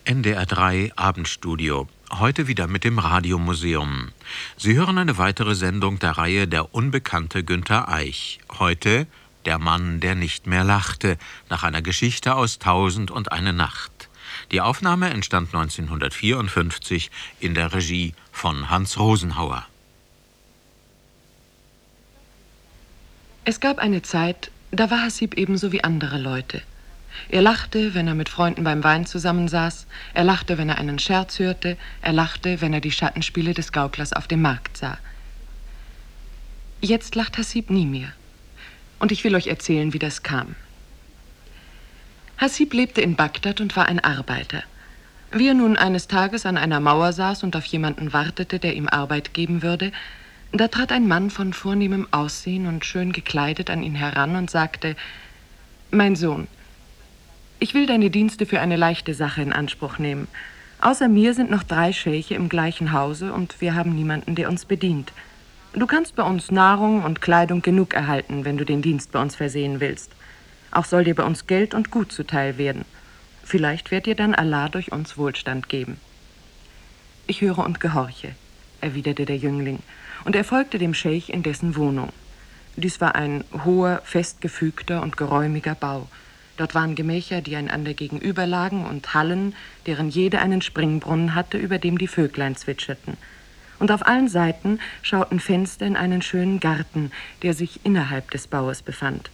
NDR 3 Abendstudio. Heute wieder mit dem Radiomuseum. Sie hören eine weitere Sendung der Reihe Der unbekannte Günter Eich. Heute Der Mann, der nicht mehr lachte, nach einer Geschichte aus 1001 Nacht. Die Aufnahme entstand 1954 in der Regie von Hans Rosenhauer. Es gab eine Zeit, da war Hassib ebenso wie andere Leute. Er lachte, wenn er mit Freunden beim Wein zusammensaß, er lachte, wenn er einen Scherz hörte, er lachte, wenn er die Schattenspiele des Gauklers auf dem Markt sah. Jetzt lacht Hassib nie mehr. Und ich will euch erzählen, wie das kam. Hassib lebte in Bagdad und war ein Arbeiter. Wie er nun eines Tages an einer Mauer saß und auf jemanden wartete, der ihm Arbeit geben würde, da trat ein Mann von vornehmem Aussehen und schön gekleidet an ihn heran und sagte: »Mein Sohn, ich will deine Dienste für eine leichte Sache in Anspruch nehmen. Außer mir sind noch 3 Schäche im gleichen Hause und wir haben niemanden, der uns bedient. Du kannst bei uns Nahrung und Kleidung genug erhalten, wenn du den Dienst bei uns versehen willst. Auch soll dir bei uns Geld und Gut zuteil werden. Vielleicht wird dir dann Allah durch uns Wohlstand geben.« »Ich höre und gehorche«, erwiderte der Jüngling, und er folgte dem Scheich in dessen Wohnung. Dies war ein hoher, festgefügter und geräumiger Bau. Dort waren Gemächer, die einander gegenüberlagen, und Hallen, deren jede einen Springbrunnen hatte, über dem die Vöglein zwitscherten. Und auf allen Seiten schauten Fenster in einen schönen Garten, der sich innerhalb des Baues befand.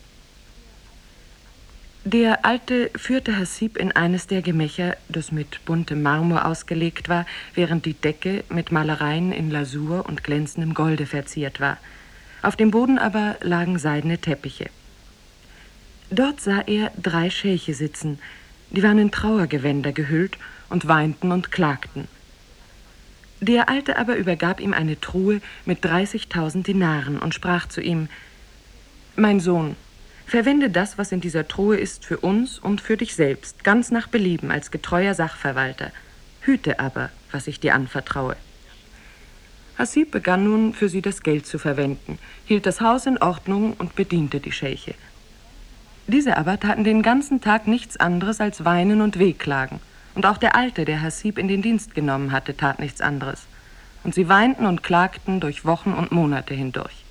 Der Alte führte Hassib in eines der Gemächer, das mit buntem Marmor ausgelegt war, während die Decke mit Malereien in Lasur und glänzendem Golde verziert war. Auf dem Boden aber lagen seidene Teppiche. Dort sah er 3 Schäche sitzen, die waren in Trauergewänder gehüllt und weinten und klagten. Der Alte aber übergab ihm eine Truhe mit 30.000 Dinaren und sprach zu ihm: »Mein Sohn, verwende das, was in dieser Truhe ist, für uns und für dich selbst, ganz nach Belieben als getreuer Sachverwalter. Hüte aber, was ich dir anvertraue.« Hassib begann nun, für sie das Geld zu verwenden, hielt das Haus in Ordnung und bediente die Schäche. Diese aber taten den ganzen Tag nichts anderes als weinen und wehklagen. Und auch der Alte, der Hassib in den Dienst genommen hatte, tat nichts anderes. Und sie weinten und klagten durch Wochen und Monate hindurch.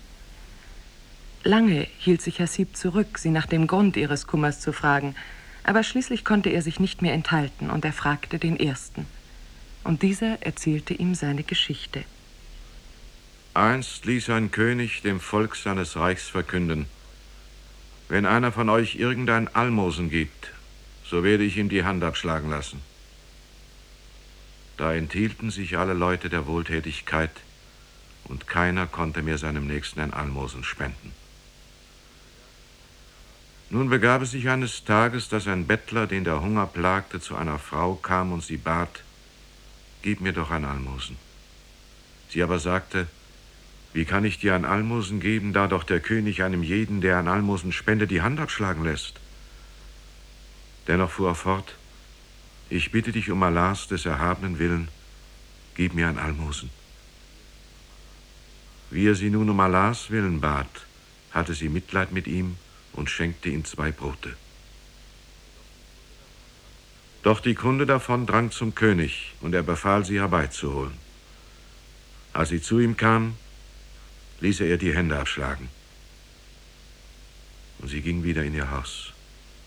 Lange hielt sich Hassib zurück, sie nach dem Grund ihres Kummers zu fragen, aber schließlich konnte er sich nicht mehr enthalten und er fragte den Ersten. Und dieser erzählte ihm seine Geschichte. Einst ließ ein König dem Volk seines Reichs verkünden: Wenn einer von euch irgendein Almosen gibt, so werde ich ihm die Hand abschlagen lassen. Da enthielten sich alle Leute der Wohltätigkeit und keiner konnte mehr seinem Nächsten ein Almosen spenden. Nun begab es sich eines Tages, dass ein Bettler, den der Hunger plagte, zu einer Frau kam und sie bat: »Gib mir doch ein Almosen.« Sie aber sagte: »Wie kann ich dir ein Almosen geben, da doch der König einem jeden, der ein Almosen spendet, die Hand abschlagen lässt?« Dennoch fuhr er fort: »Ich bitte dich um Allahs, des Erhabenen Willen, gib mir ein Almosen.« Wie er sie nun um Allahs Willen bat, hatte sie Mitleid mit ihm und schenkte ihm 2 Brote. Doch die Kunde davon drang zum König, und er befahl, sie herbeizuholen. Als sie zu ihm kam, ließ er ihr die Hände abschlagen. Und sie ging wieder in ihr Haus.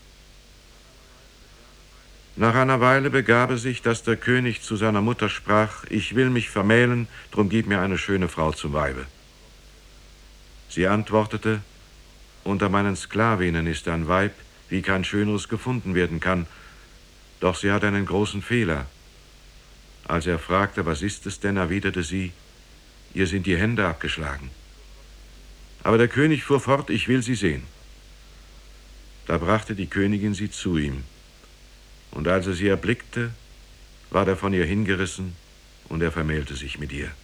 Nach einer Weile begab es sich, dass der König zu seiner Mutter sprach: »Ich will mich vermählen, drum gib mir eine schöne Frau zum Weibe.« Sie antwortete: »Unter meinen Sklavinnen ist ein Weib, wie kein schöneres gefunden werden kann. Doch sie hat einen großen Fehler.« Als er fragte: »Was ist es denn?«, erwiderte sie: »Ihr sind die Hände abgeschlagen.« Aber der König fuhr fort: »Ich will sie sehen.« Da brachte die Königin sie zu ihm. Und als er sie erblickte, ward er von ihr hingerissen, und er vermählte sich mit ihr.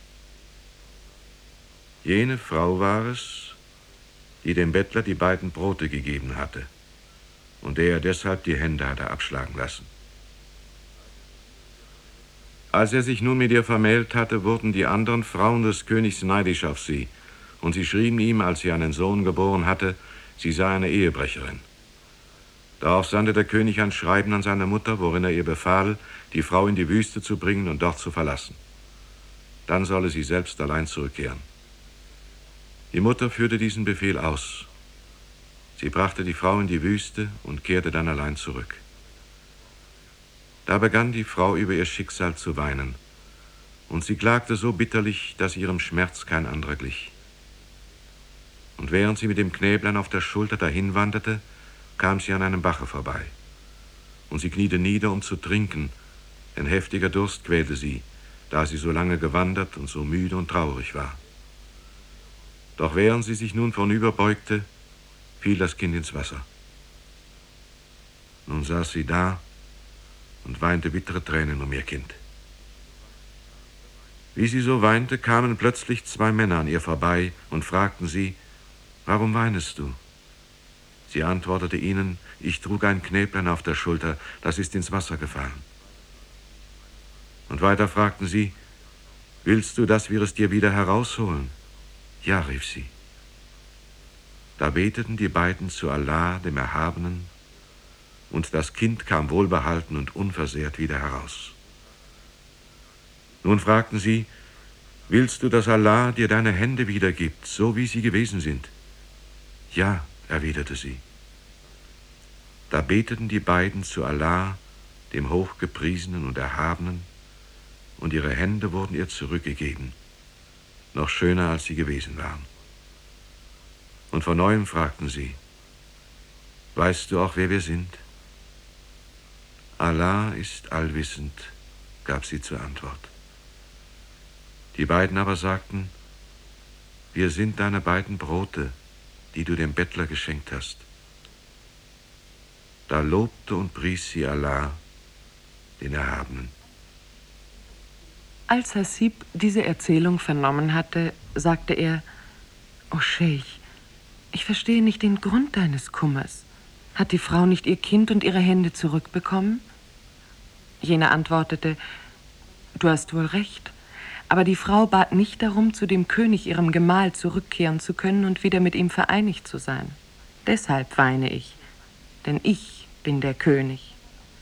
Jene Frau war es, die dem Bettler die 2 Brote gegeben hatte und der er deshalb die Hände hatte abschlagen lassen. Als er sich nun mit ihr vermählt hatte, wurden die anderen Frauen des Königs neidisch auf sie, und sie schrieben ihm, als sie einen Sohn geboren hatte, sie sei eine Ehebrecherin. Darauf sandte der König ein Schreiben an seine Mutter, worin er ihr befahl, die Frau in die Wüste zu bringen und dort zu verlassen. Dann solle sie selbst allein zurückkehren. Die Mutter führte diesen Befehl aus. Sie brachte die Frau in die Wüste und kehrte dann allein zurück. Da begann die Frau über ihr Schicksal zu weinen, und sie klagte so bitterlich, dass ihrem Schmerz kein anderer glich. Und während sie mit dem Knäblein auf der Schulter dahin wanderte, kam sie an einem Bache vorbei. Und sie kniete nieder, um zu trinken, denn heftiger Durst quälte sie, da sie so lange gewandert und so müde und traurig war. Doch während sie sich nun vornüberbeugte, fiel das Kind ins Wasser. Nun saß sie da und weinte bittere Tränen um ihr Kind. Wie sie so weinte, kamen plötzlich 2 Männer an ihr vorbei und fragten sie: »Warum weinest du?« Sie antwortete ihnen: »Ich trug ein Knäblein auf der Schulter, das ist ins Wasser gefallen.« Und weiter fragten sie: »Willst du, dass wir es dir wieder herausholen?« »Ja«, rief sie. Da beteten die beiden zu Allah, dem Erhabenen, und das Kind kam wohlbehalten und unversehrt wieder heraus. Nun fragten sie: »Willst du, dass Allah dir deine Hände wiedergibt, so wie sie gewesen sind?« »Ja«, erwiderte sie. Da beteten die beiden zu Allah, dem Hochgepriesenen und Erhabenen, und ihre Hände wurden ihr zurückgegeben, noch schöner, als sie gewesen waren. Und von neuem fragten sie: »Weißt du auch, wer wir sind?« »Allah ist allwissend«, gab sie zur Antwort. Die beiden aber sagten: »Wir sind deine beiden Brote, die du dem Bettler geschenkt hast.« Da lobte und pries sie Allah, den Erhabenen. Als Hasib diese Erzählung vernommen hatte, sagte er: »O Scheich, ich verstehe nicht den Grund deines Kummers. Hat die Frau nicht ihr Kind und ihre Hände zurückbekommen?« Jener antwortete: »Du hast wohl recht, aber die Frau bat nicht darum, zu dem König, ihrem Gemahl, zurückkehren zu können und wieder mit ihm vereinigt zu sein. Deshalb weine ich, denn ich bin der König.«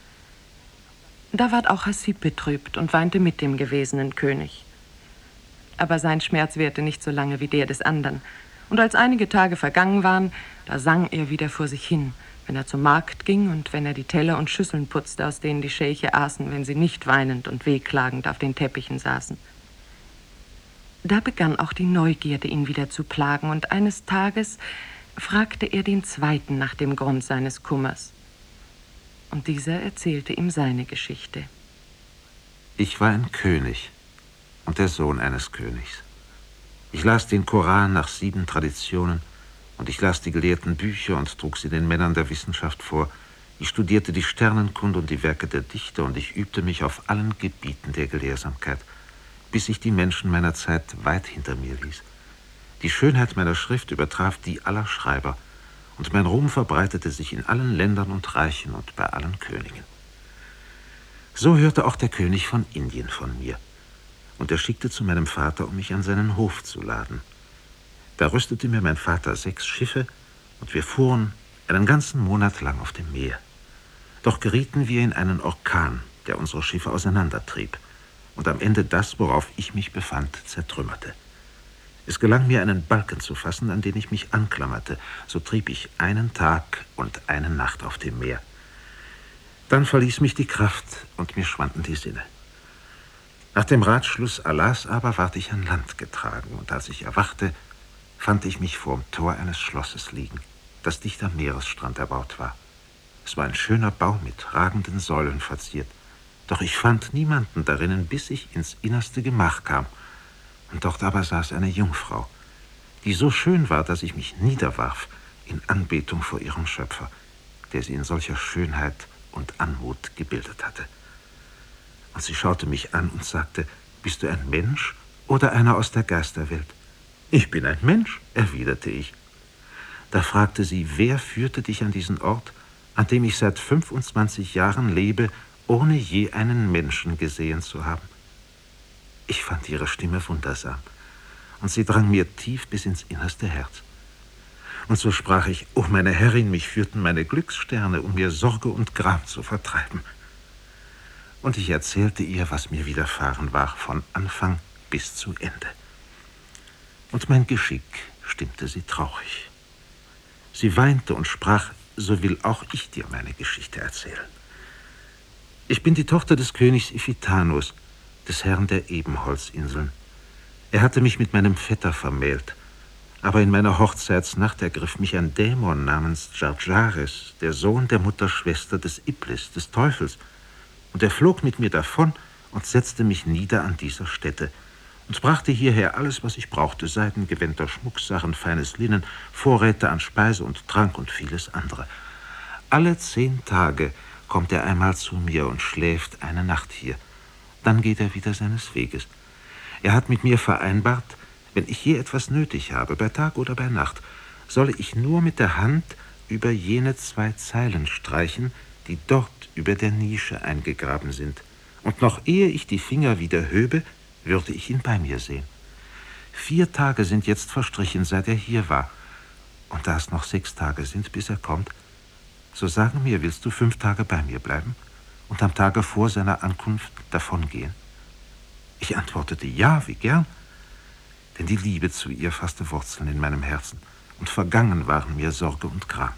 Da ward auch Hasib betrübt und weinte mit dem gewesenen König. Aber sein Schmerz währte nicht so lange wie der des anderen. Und als einige Tage vergangen waren, da sang er wieder vor sich hin, wenn er zum Markt ging und wenn er die Teller und Schüsseln putzte, aus denen die Scheiche aßen, wenn sie nicht weinend und wehklagend auf den Teppichen saßen. Da begann auch die Neugierde, ihn wieder zu plagen, und eines Tages fragte er den Zweiten nach dem Grund seines Kummers. Und dieser erzählte ihm seine Geschichte. Ich war ein König und der Sohn eines Königs. Ich las den Koran nach 7 Traditionen und ich las die gelehrten Bücher und trug sie den Männern der Wissenschaft vor. Ich studierte die Sternenkunde und die Werke der Dichter und ich übte mich auf allen Gebieten der Gelehrsamkeit, bis ich die Menschen meiner Zeit weit hinter mir ließ. Die Schönheit meiner Schrift übertraf die aller Schreiber und mein Ruhm verbreitete sich in allen Ländern und Reichen und bei allen Königen. So hörte auch der König von Indien von mir. Und er schickte zu meinem Vater, um mich an seinen Hof zu laden. Da rüstete mir mein Vater 6 Schiffe und wir fuhren einen ganzen Monat lang auf dem Meer. Doch gerieten wir in einen Orkan, der unsere Schiffe auseinandertrieb und am Ende das, worauf ich mich befand, zertrümmerte. Es gelang mir, einen Balken zu fassen, an den ich mich anklammerte. So trieb ich einen Tag und eine Nacht auf dem Meer. Dann verließ mich die Kraft und mir schwanden die Sinne. Nach dem Ratschluss Allahs aber ward ich an Land getragen, und als ich erwachte, fand ich mich vorm Tor eines Schlosses liegen, das dicht am Meeresstrand erbaut war. Es war ein schöner Bau mit ragenden Säulen verziert, doch ich fand niemanden darinnen, bis ich ins innerste Gemach kam. Und dort aber saß eine Jungfrau, die so schön war, dass ich mich niederwarf in Anbetung vor ihrem Schöpfer, der sie in solcher Schönheit und Anmut gebildet hatte. Und sie schaute mich an und sagte: »Bist du ein Mensch oder einer aus der Geisterwelt?« »Ich bin ein Mensch«, erwiderte ich. Da fragte sie: »Wer führte dich an diesen Ort, an dem ich seit 25 Jahren lebe, ohne je einen Menschen gesehen zu haben?« Ich fand ihre Stimme wundersam, und sie drang mir tief bis ins innerste Herz. Und so sprach ich: O meine Herrin, mich führten meine Glückssterne, um mir Sorge und Gram zu vertreiben. Und ich erzählte ihr, was mir widerfahren war, von Anfang bis zu Ende. Und mein Geschick stimmte sie traurig. Sie weinte und sprach: So will auch ich dir meine Geschichte erzählen. Ich bin die Tochter des Königs Iphitanus, des Herrn der Ebenholzinseln. Er hatte mich mit meinem Vetter vermählt. Aber in meiner Hochzeitsnacht ergriff mich ein Dämon namens Djarjares, der Sohn der Mutterschwester des Iblis, des Teufels. Und er flog mit mir davon und setzte mich nieder an dieser Stätte und brachte hierher alles, was ich brauchte: Seidengewänder, Schmucksachen, feines Linnen, Vorräte an Speise und Trank und vieles andere. Alle 10 Tage kommt er einmal zu mir und schläft eine Nacht hier. Dann geht er wieder seines Weges. Er hat mit mir vereinbart, wenn ich je etwas nötig habe, bei Tag oder bei Nacht, solle ich nur mit der Hand über jene 2 Zeilen streichen, die dort über der Nische eingegraben sind. Und noch ehe ich die Finger wieder höbe, würde ich ihn bei mir sehen. 4 Tage sind jetzt verstrichen, seit er hier war. Und da es noch 6 Tage sind, bis er kommt, so sage mir, willst du 5 Tage bei mir bleiben und am Tage vor seiner Ankunft davongehen? Ich antwortete: Ja, wie gern. Denn die Liebe zu ihr fasste Wurzeln in meinem Herzen, und vergangen waren mir Sorge und Gram.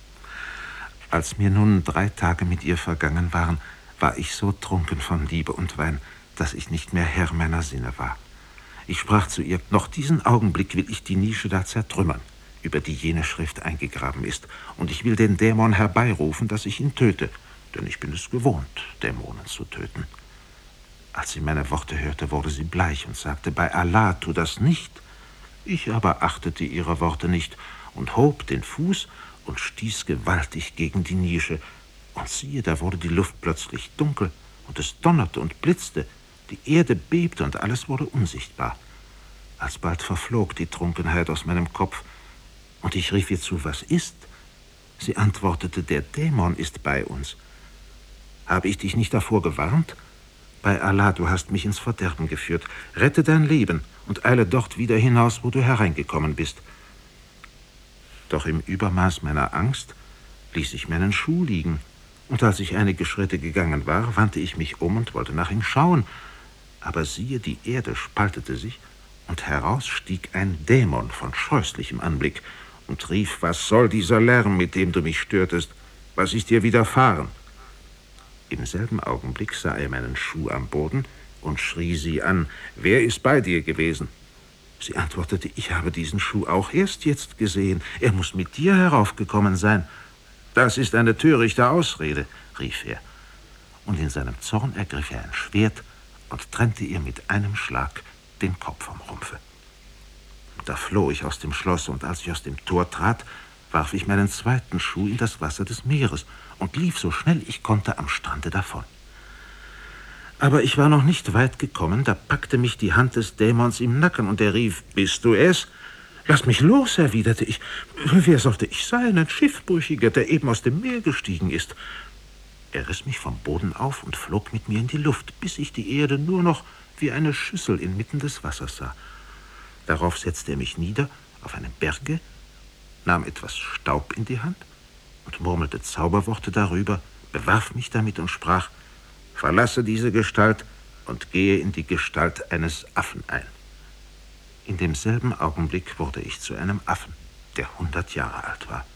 Als mir nun 3 Tage mit ihr vergangen waren, war ich so trunken von Liebe und Wein, dass ich nicht mehr Herr meiner Sinne war. Ich sprach zu ihr: Noch diesen Augenblick will ich die Nische da zertrümmern, über die jene Schrift eingegraben ist, und ich will den Dämon herbeirufen, dass ich ihn töte, denn ich bin es gewohnt, Dämonen zu töten. Als sie meine Worte hörte, wurde sie bleich und sagte: Bei Allah, tu das nicht. Ich aber achtete ihre Worte nicht und hob den Fuß und stieß gewaltig gegen die Nische. Und siehe, da wurde die Luft plötzlich dunkel und es donnerte und blitzte. Die Erde bebte und alles wurde unsichtbar. Alsbald verflog die Trunkenheit aus meinem Kopf und ich rief ihr zu: Was ist? Sie antwortete: Der Dämon ist bei uns. Habe ich dich nicht davor gewarnt? Bei Allah, du hast mich ins Verderben geführt. Rette dein Leben und eile dort wieder hinaus, wo du hereingekommen bist. Doch im Übermaß meiner Angst ließ ich meinen Schuh liegen. Und als ich einige Schritte gegangen war, wandte ich mich um und wollte nach ihm schauen. Aber siehe, die Erde spaltete sich und heraus stieg ein Dämon von scheußlichem Anblick und rief: Was soll dieser Lärm, mit dem du mich störtest? Was ist dir widerfahren? Im selben Augenblick sah er meinen Schuh am Boden und schrie sie an: Wer ist bei dir gewesen? Sie antwortete: Ich habe diesen Schuh auch erst jetzt gesehen. Er muss mit dir heraufgekommen sein. Das ist eine törichte Ausrede, rief er. Und in seinem Zorn ergriff er ein Schwert und trennte ihr mit einem Schlag den Kopf vom Rumpfe. Da floh ich aus dem Schloss, und als ich aus dem Tor trat, warf ich meinen 2. Schuh in das Wasser des Meeres und lief so schnell ich konnte am Strande davon. Aber ich war noch nicht weit gekommen, da packte mich die Hand des Dämons im Nacken und er rief: Bist du es? Lass mich los, erwiderte ich. Wer sollte ich sein? Ein Schiffbrüchiger, der eben aus dem Meer gestiegen ist. Er riss mich vom Boden auf und flog mit mir in die Luft, bis ich die Erde nur noch wie eine Schüssel inmitten des Wassers sah. Darauf setzte er mich nieder auf einem Berge, nahm etwas Staub in die Hand und murmelte Zauberworte darüber, bewarf mich damit und sprach: Verlasse diese Gestalt und gehe in die Gestalt eines Affen ein. In demselben Augenblick wurde ich zu einem Affen, der 100 Jahre alt war.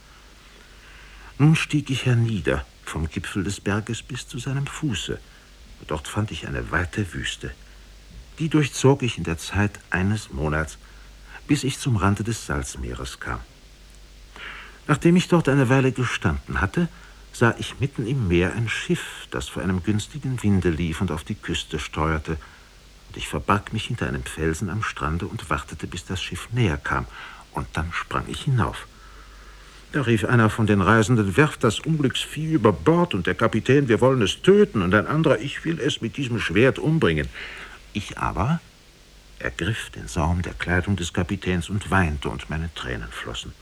Nun stieg ich hernieder, vom Gipfel des Berges bis zu seinem Fuße. Dort fand ich eine weite Wüste. Die durchzog ich in der Zeit eines Monats, bis ich zum Rande des Salzmeeres kam. Nachdem ich dort eine Weile gestanden hatte, sah ich mitten im Meer ein Schiff, das vor einem günstigen Winde lief und auf die Küste steuerte. Und ich verbarg mich hinter einem Felsen am Strande und wartete, bis das Schiff näher kam. Und dann sprang ich hinauf. Da rief einer von den Reisenden: Werft das Unglücksvieh über Bord. Und der Kapitän: Wir wollen es töten. Und ein anderer: Ich will es mit diesem Schwert umbringen. Ich aber ergriff den Saum der Kleidung des Kapitäns und weinte, und meine Tränen flossen.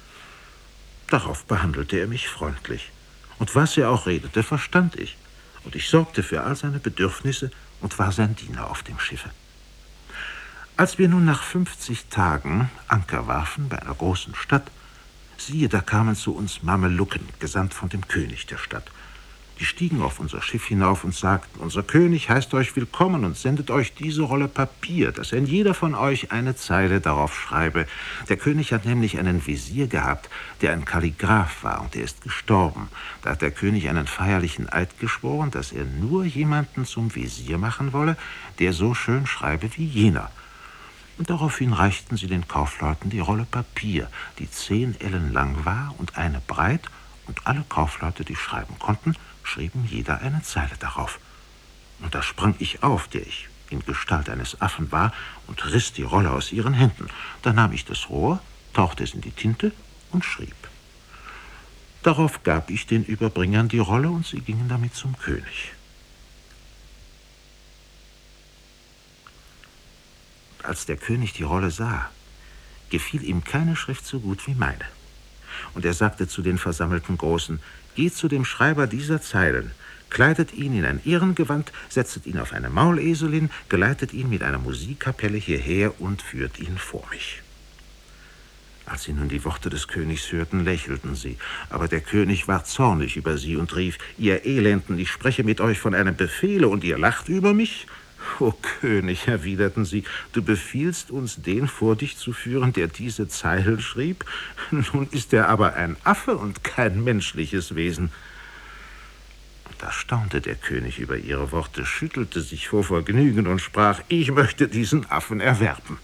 Darauf behandelte er mich freundlich. Und was er auch redete, verstand ich. Und ich sorgte für all seine Bedürfnisse und war sein Diener auf dem Schiffe. Als wir nun nach 50 Tagen Anker warfen bei einer großen Stadt, Siehe, da kamen zu uns Mamelucken, gesandt von dem König der Stadt. Die stiegen auf unser Schiff hinauf und sagten, unser König heißt euch willkommen und sendet euch diese Rolle Papier, dass ein jeder von euch eine Zeile darauf schreibe. Der König hat nämlich einen Wesir gehabt, der ein Kalligraph war, und der ist gestorben. Da hat der König einen feierlichen Eid geschworen, dass er nur jemanden zum Wesir machen wolle, der so schön schreibe wie jener. Und daraufhin reichten sie den Kaufleuten die Rolle Papier, die 10 Ellen lang war und eine breit, und alle Kaufleute, die schreiben konnten, schrieben jeder eine Zeile darauf. Und da sprang ich auf, der ich in Gestalt eines Affen war, und riss die Rolle aus ihren Händen. Da nahm ich das Rohr, tauchte es in die Tinte und schrieb. Darauf gab ich den Überbringern die Rolle, und sie gingen damit zum König. Als der König die Rolle sah, gefiel ihm keine Schrift so gut wie meine. Und er sagte zu den versammelten Großen, geht zu dem Schreiber dieser Zeilen, kleidet ihn in ein Ehrengewand, setzet ihn auf eine Mauleselin, geleitet ihn mit einer Musikkapelle hierher und führt ihn vor mich. Als sie nun die Worte des Königs hörten, lächelten sie. Aber der König war zornig über sie und rief, ihr Elenden, ich spreche mit euch von einem Befehle und ihr lacht über mich? O König, erwiderten sie, du befiehlst uns, den vor dich zu führen, der diese Zeilen schrieb? Nun ist er aber ein Affe und kein menschliches Wesen. Da staunte der König über ihre Worte, schüttelte sich vor Vergnügen und sprach, ich möchte diesen Affen erwerben.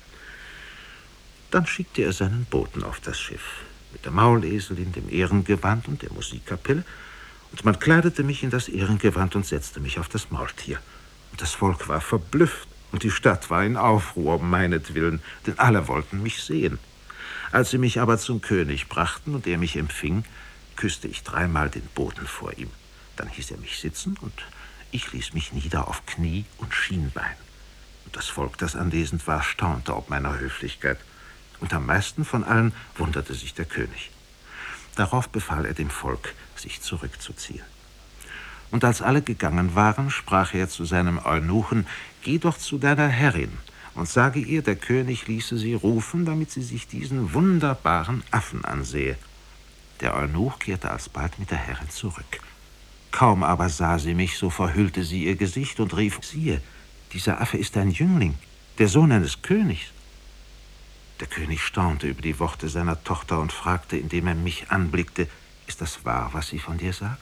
Dann schickte er seinen Boten auf das Schiff, mit der Mauleselin, dem Ehrengewand und der Musikkapelle, und man kleidete mich in das Ehrengewand und setzte mich auf das Maultier. Und das Volk war verblüfft, und die Stadt war in Aufruhr um meinetwillen, denn alle wollten mich sehen. Als sie mich aber zum König brachten und er mich empfing, küsste ich 3-mal den Boden vor ihm. Dann hieß er mich sitzen, und ich ließ mich nieder auf Knie und Schienbein. Und das Volk, das anwesend war, staunte ob meiner Höflichkeit. Und am meisten von allen wunderte sich der König. Darauf befahl er dem Volk, sich zurückzuziehen. Und als alle gegangen waren, sprach er zu seinem Eunuchen, geh doch zu deiner Herrin und sage ihr, der König ließe sie rufen, damit sie sich diesen wunderbaren Affen ansehe. Der Eunuch kehrte alsbald mit der Herrin zurück. Kaum aber sah sie mich, so verhüllte sie ihr Gesicht und rief, siehe, dieser Affe ist ein Jüngling, der Sohn eines Königs. Der König staunte über die Worte seiner Tochter und fragte, indem er mich anblickte, ist das wahr, was sie von dir sagt?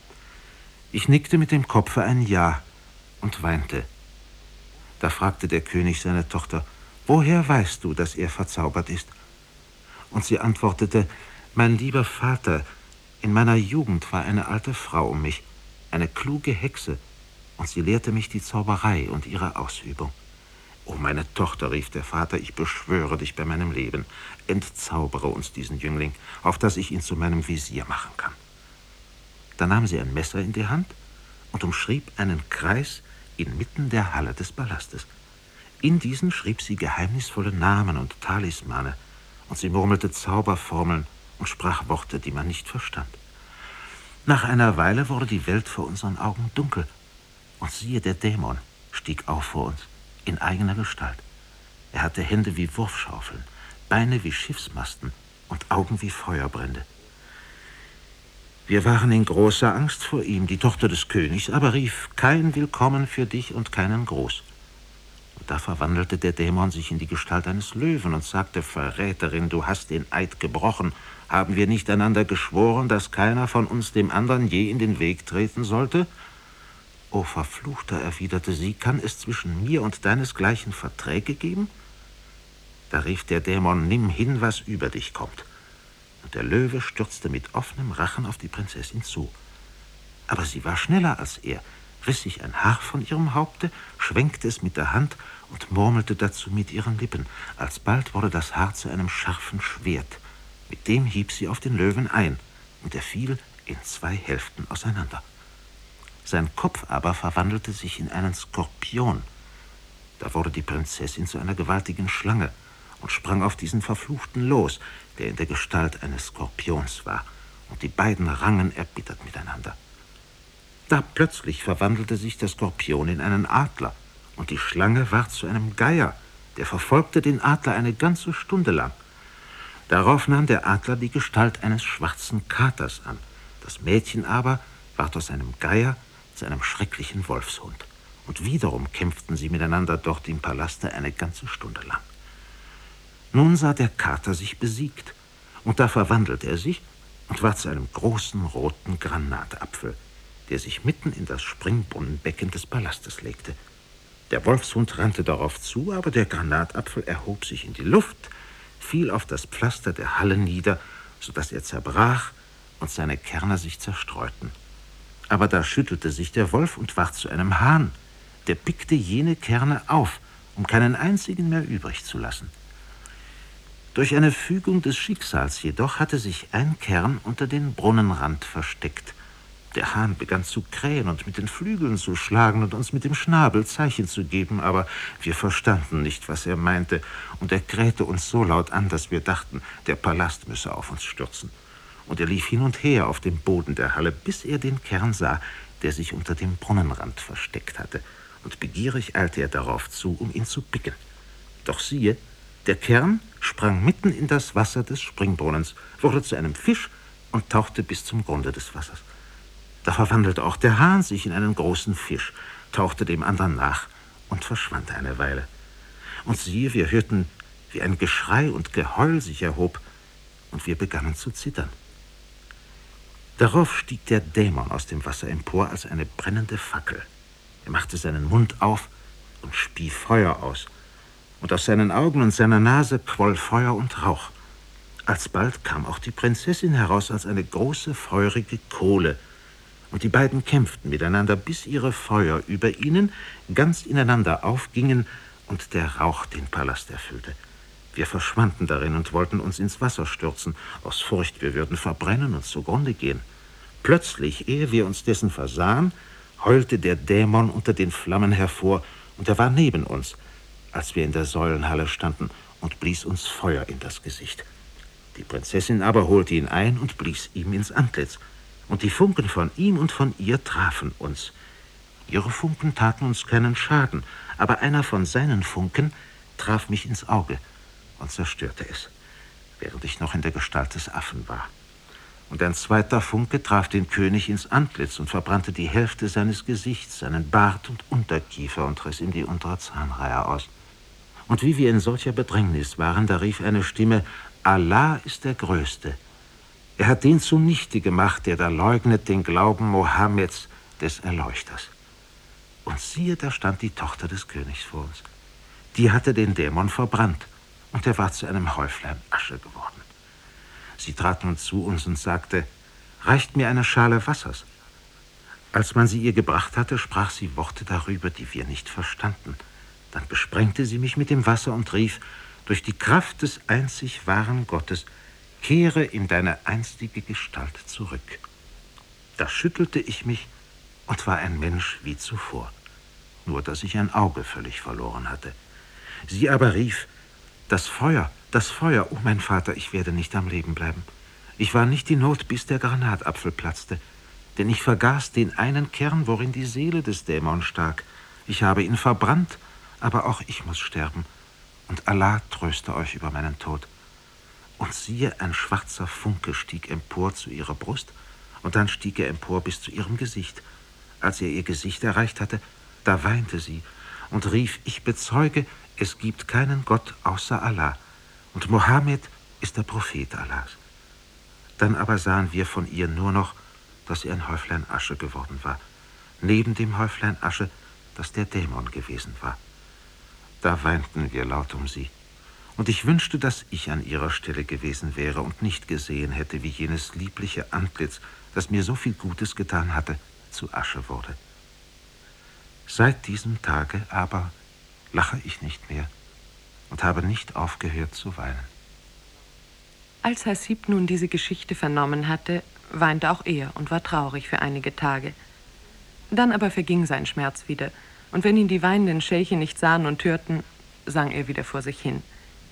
Ich nickte mit dem Kopfe ein Ja und weinte. Da fragte der König seine Tochter, woher weißt du, dass er verzaubert ist? Und sie antwortete, mein lieber Vater, in meiner Jugend war eine alte Frau um mich, eine kluge Hexe, und sie lehrte mich die Zauberei und ihre Ausübung. O meine Tochter, rief der Vater, ich beschwöre dich bei meinem Leben, entzaubere uns diesen Jüngling, auf dass ich ihn zu meinem Visier machen kann. Da nahm sie ein Messer in die Hand und umschrieb einen Kreis inmitten der Halle des Palastes. In diesen schrieb sie geheimnisvolle Namen und Talismane, und sie murmelte Zauberformeln und sprach Worte, die man nicht verstand. Nach einer Weile wurde die Welt vor unseren Augen dunkel, und siehe, der Dämon stieg auf vor uns, in eigener Gestalt. Er hatte Hände wie Wurfschaufeln, Beine wie Schiffsmasten und Augen wie Feuerbrände. Wir waren in großer Angst vor ihm. Die Tochter des Königs aber rief, kein Willkommen für dich und keinen Gruß. Und da verwandelte der Dämon sich in die Gestalt eines Löwen und sagte, Verräterin, du hast den Eid gebrochen. Haben wir nicht einander geschworen, dass keiner von uns dem anderen je in den Weg treten sollte? O Verfluchter, erwiderte sie, kann es zwischen mir und deinesgleichen Verträge geben? Da rief der Dämon, nimm hin, was über dich kommt. Und der Löwe stürzte mit offenem Rachen auf die Prinzessin zu. Aber sie war schneller als er, riss sich ein Haar von ihrem Haupte, schwenkte es mit der Hand und murmelte dazu mit ihren Lippen. Alsbald wurde das Haar zu einem scharfen Schwert. Mit dem hieb sie auf den Löwen ein, und er fiel in 2 Hälften auseinander. Sein Kopf aber verwandelte sich in einen Skorpion. Da wurde die Prinzessin zu einer gewaltigen Schlange und sprang auf diesen Verfluchten los, der in der Gestalt eines Skorpions war, und die beiden rangen erbittert miteinander. Da plötzlich verwandelte sich der Skorpion in einen Adler, und die Schlange ward zu einem Geier, der verfolgte den Adler eine ganze Stunde lang. Darauf nahm der Adler die Gestalt eines schwarzen Katers an. Das Mädchen aber ward aus einem Geier zu einem schrecklichen Wolfshund. Und wiederum kämpften sie miteinander dort im Palaste eine ganze Stunde lang. Nun sah der Kater sich besiegt, und da verwandelte er sich und ward zu einem großen roten Granatapfel, der sich mitten in das Springbrunnenbecken des Palastes legte. Der Wolfshund rannte darauf zu, aber der Granatapfel erhob sich in die Luft, fiel auf das Pflaster der Halle nieder, sodass er zerbrach und seine Kerne sich zerstreuten. Aber da schüttelte sich der Wolf und ward zu einem Hahn, der pickte jene Kerne auf, um keinen einzigen mehr übrig zu lassen. Durch eine Fügung des Schicksals jedoch hatte sich ein Kern unter den Brunnenrand versteckt. Der Hahn begann zu krähen und mit den Flügeln zu schlagen und uns mit dem Schnabel Zeichen zu geben, aber wir verstanden nicht, was er meinte, und er krähte uns so laut an, dass wir dachten, der Palast müsse auf uns stürzen. Und er lief hin und her auf dem Boden der Halle, bis er den Kern sah, der sich unter dem Brunnenrand versteckt hatte, und begierig eilte er darauf zu, um ihn zu picken. Doch siehe, der Kern sprang mitten in das Wasser des Springbrunnens, wurde zu einem Fisch und tauchte bis zum Grunde des Wassers. Da verwandelte auch der Hahn sich in einen großen Fisch, tauchte dem anderen nach und verschwand eine Weile. Und siehe, wir hörten, wie ein Geschrei und Geheul sich erhob, und wir begannen zu zittern. Darauf stieg der Dämon aus dem Wasser empor als eine brennende Fackel. Er machte seinen Mund auf und spie Feuer aus, und aus seinen Augen und seiner Nase quoll Feuer und Rauch. Alsbald kam auch die Prinzessin heraus als eine große, feurige Kohle, und die beiden kämpften miteinander, bis ihre Feuer über ihnen ganz ineinander aufgingen und der Rauch den Palast erfüllte. Wir verschwanden darin und wollten uns ins Wasser stürzen, aus Furcht, wir würden verbrennen und zugrunde gehen. Plötzlich, ehe wir uns dessen versahen, heulte der Dämon unter den Flammen hervor, und er war neben uns, als wir in der Säulenhalle standen, und blies uns Feuer in das Gesicht. Die Prinzessin aber holte ihn ein und blies ihm ins Antlitz, und die Funken von ihm und von ihr trafen uns. Ihre Funken taten uns keinen Schaden, aber einer von seinen Funken traf mich ins Auge und zerstörte es, während ich noch in der Gestalt des Affen war. Und ein zweiter Funke traf den König ins Antlitz und verbrannte die Hälfte seines Gesichts, seinen Bart und Unterkiefer, und riss ihm die untere Zahnreihe aus. Und wie wir in solcher Bedrängnis waren, da rief eine Stimme: Allah ist der Größte. Er hat den zunichte gemacht, der da leugnet den Glauben Mohammeds, des Erleuchters. Und siehe, da stand die Tochter des Königs vor uns. Die hatte den Dämon verbrannt, und er war zu einem Häuflein Asche geworden. Sie trat nun zu uns und sagte: Reicht mir eine Schale Wassers. Als man sie ihr gebracht hatte, sprach sie Worte darüber, die wir nicht verstanden. Dann besprengte sie mich mit dem Wasser und rief: Durch die Kraft des einzig wahren Gottes, kehre in deine einstige Gestalt zurück. Da schüttelte ich mich und war ein Mensch wie zuvor, nur dass ich ein Auge völlig verloren hatte. Sie aber rief: Das Feuer, oh mein Vater, ich werde nicht am Leben bleiben. Ich war nicht die Not, bis der Granatapfel platzte, denn ich vergaß den einen Kern, worin die Seele des Dämons stak. Ich habe ihn verbrannt, aber auch ich muss sterben, und Allah tröste euch über meinen Tod. Und siehe, ein schwarzer Funke stieg empor zu ihrer Brust, und dann stieg er empor bis zu ihrem Gesicht. Als er ihr Gesicht erreicht hatte, da weinte sie und rief: Ich bezeuge, es gibt keinen Gott außer Allah, und Mohammed ist der Prophet Allahs. Dann aber sahen wir von ihr nur noch, dass sie ein Häuflein Asche geworden war, neben dem Häuflein Asche, das der Dämon gewesen war. Da weinten wir laut um sie. Und ich wünschte, dass ich an ihrer Stelle gewesen wäre und nicht gesehen hätte, wie jenes liebliche Antlitz, das mir so viel Gutes getan hatte, zu Asche wurde. Seit diesem Tage aber lache ich nicht mehr und habe nicht aufgehört zu weinen. Als Hassib nun diese Geschichte vernommen hatte, weinte auch er und war traurig für einige Tage. Dann aber verging sein Schmerz wieder, und wenn ihn die weinenden Schälche nicht sahen und hörten, sang er wieder vor sich hin.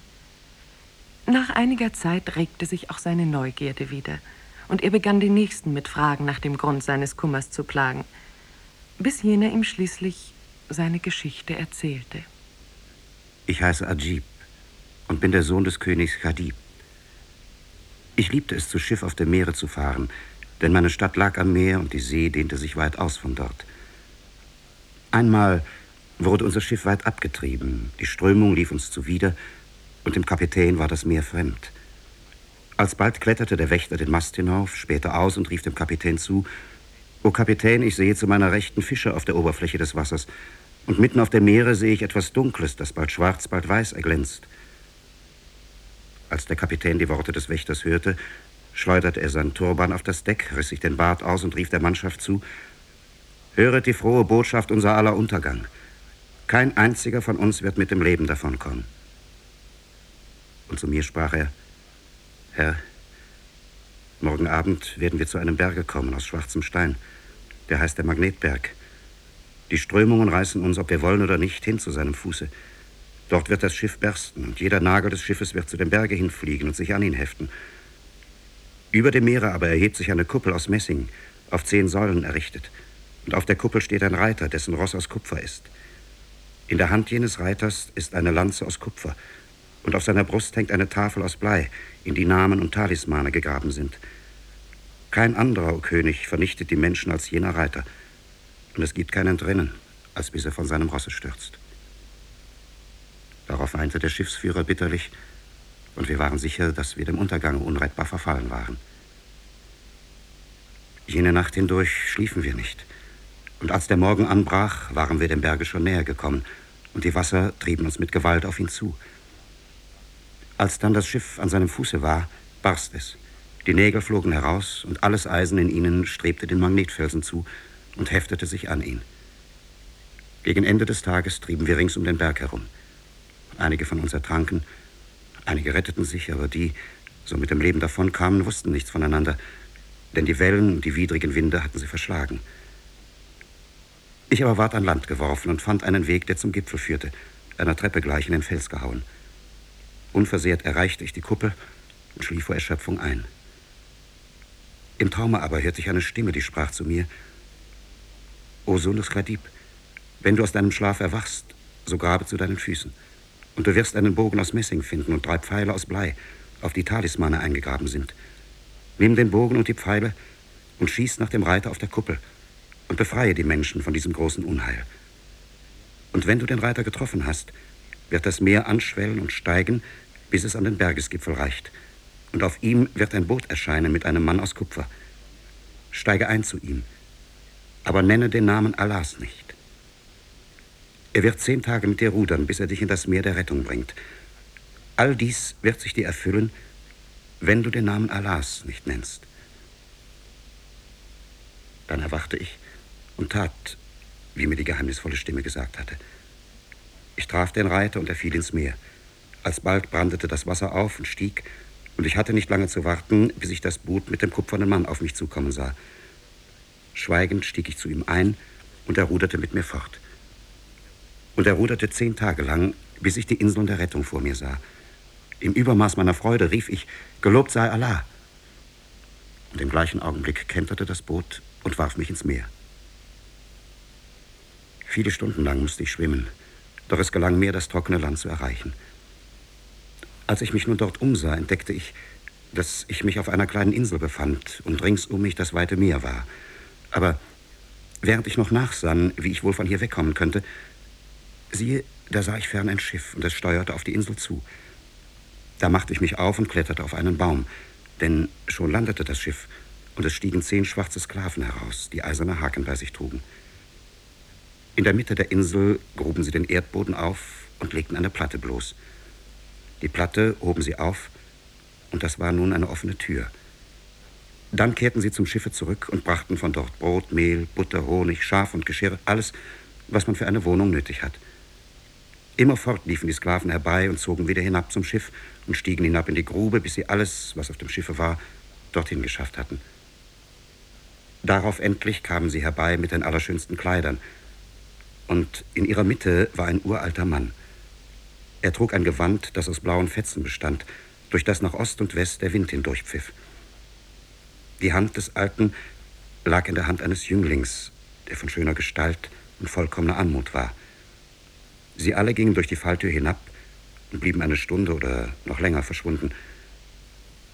Nach einiger Zeit regte sich auch seine Neugierde wieder, und er begann den Nächsten mit Fragen nach dem Grund seines Kummers zu plagen, bis jener ihm schließlich seine Geschichte erzählte. Ich heiße Ajib und bin der Sohn des Königs Khadib. Ich liebte es, zu Schiff auf dem Meere zu fahren, denn meine Stadt lag am Meer und die See dehnte sich weit aus von dort. Einmal wurde unser Schiff weit abgetrieben, die Strömung lief uns zuwider und dem Kapitän war das Meer fremd. Alsbald kletterte der Wächter den Mast hinauf, spähte aus und rief dem Kapitän zu: »O Kapitän, ich sehe zu meiner Rechten Fische auf der Oberfläche des Wassers, und mitten auf dem Meere sehe ich etwas Dunkles, das bald schwarz, bald weiß erglänzt.« Als der Kapitän die Worte des Wächters hörte, schleuderte er seinen Turban auf das Deck, riss sich den Bart aus und rief der Mannschaft zu: »Höret die frohe Botschaft, unser aller Untergang. Kein einziger von uns wird mit dem Leben davonkommen.« Und zu mir sprach er: »Herr, morgen Abend werden wir zu einem Berge kommen aus schwarzem Stein. Der heißt der Magnetberg. Die Strömungen reißen uns, ob wir wollen oder nicht, hin zu seinem Fuße. Dort wird das Schiff bersten und jeder Nagel des Schiffes wird zu dem Berge hinfliegen und sich an ihn heften. Über dem Meere aber erhebt sich eine Kuppel aus Messing, auf 10 Säulen errichtet. Und auf der Kuppel steht ein Reiter, dessen Ross aus Kupfer ist. In der Hand jenes Reiters ist eine Lanze aus Kupfer, und auf seiner Brust hängt eine Tafel aus Blei, in die Namen und Talismane gegraben sind. Kein anderer, o König, vernichtet die Menschen als jener Reiter, und es gibt kein Entrinnen, als bis er von seinem Rosse stürzt.« Darauf weinte der Schiffsführer bitterlich, und wir waren sicher, dass wir dem Untergange unrettbar verfallen waren. Jene Nacht hindurch schliefen wir nicht, und als der Morgen anbrach, waren wir dem Berge schon näher gekommen, und die Wasser trieben uns mit Gewalt auf ihn zu. Als dann das Schiff an seinem Fuße war, barst es. Die Nägel flogen heraus, und alles Eisen in ihnen strebte den Magnetfelsen zu und heftete sich an ihn. Gegen Ende des Tages trieben wir rings um den Berg herum. Einige von uns ertranken, einige retteten sich, aber die, so mit dem Leben davonkamen, wussten nichts voneinander, denn die Wellen und die widrigen Winde hatten sie verschlagen. Ich aber ward an Land geworfen und fand einen Weg, der zum Gipfel führte, einer Treppe gleich in den Fels gehauen. Unversehrt erreichte ich die Kuppel und schlief vor Erschöpfung ein. Im Traume aber hörte ich eine Stimme, die sprach zu mir: »O Sohn des Chladib, wenn du aus deinem Schlaf erwachst, so grabe zu deinen Füßen, und du wirst einen Bogen aus Messing finden und 3 Pfeile aus Blei, auf die Talismane eingegraben sind. Nimm den Bogen und die Pfeile und schieß nach dem Reiter auf der Kuppel und befreie die Menschen von diesem großen Unheil. Und wenn du den Reiter getroffen hast, wird das Meer anschwellen und steigen, bis es an den Bergesgipfel reicht. Und auf ihm wird ein Boot erscheinen mit einem Mann aus Kupfer. Steige ein zu ihm, aber nenne den Namen Allahs nicht. Er wird 10 Tage mit dir rudern, bis er dich in das Meer der Rettung bringt. All dies wird sich dir erfüllen, wenn du den Namen Allahs nicht nennst.« Dann erwachte ich und tat, wie mir die geheimnisvolle Stimme gesagt hatte. Ich traf den Reiter und er fiel ins Meer. Alsbald brandete das Wasser auf und stieg, und ich hatte nicht lange zu warten, bis ich das Boot mit dem kupfernen Mann auf mich zukommen sah. Schweigend stieg ich zu ihm ein, und er ruderte mit mir fort. Und er ruderte 10 Tage lang, bis ich die Inseln der Rettung vor mir sah. Im Übermaß meiner Freude rief ich: »Gelobt sei Allah!« Und im gleichen Augenblick kenterte das Boot und warf mich ins Meer. Viele Stunden lang musste ich schwimmen, doch es gelang mir, das trockene Land zu erreichen. Als ich mich nun dort umsah, entdeckte ich, dass ich mich auf einer kleinen Insel befand und rings um mich das weite Meer war. Aber während ich noch nachsann, wie ich wohl von hier wegkommen könnte, siehe, da sah ich fern ein Schiff, und es steuerte auf die Insel zu. Da machte ich mich auf und kletterte auf einen Baum, denn schon landete das Schiff, und es stiegen 10 schwarze Sklaven heraus, die eiserne Haken bei sich trugen. In der Mitte der Insel gruben sie den Erdboden auf und legten eine Platte bloß. Die Platte hoben sie auf, und das war nun eine offene Tür. Dann kehrten sie zum Schiffe zurück und brachten von dort Brot, Mehl, Butter, Honig, Schaf und Geschirr, alles, was man für eine Wohnung nötig hat. Immerfort liefen die Sklaven herbei und zogen wieder hinab zum Schiff und stiegen hinab in die Grube, bis sie alles, was auf dem Schiffe war, dorthin geschafft hatten. Darauf endlich kamen sie herbei mit den allerschönsten Kleidern, und in ihrer Mitte war ein uralter Mann. Er trug ein Gewand, das aus blauen Fetzen bestand, durch das nach Ost und West der Wind hindurchpfiff. Die Hand des Alten lag in der Hand eines Jünglings, der von schöner Gestalt und vollkommener Anmut war. Sie alle gingen durch die Falltür hinab und blieben eine Stunde oder noch länger verschwunden.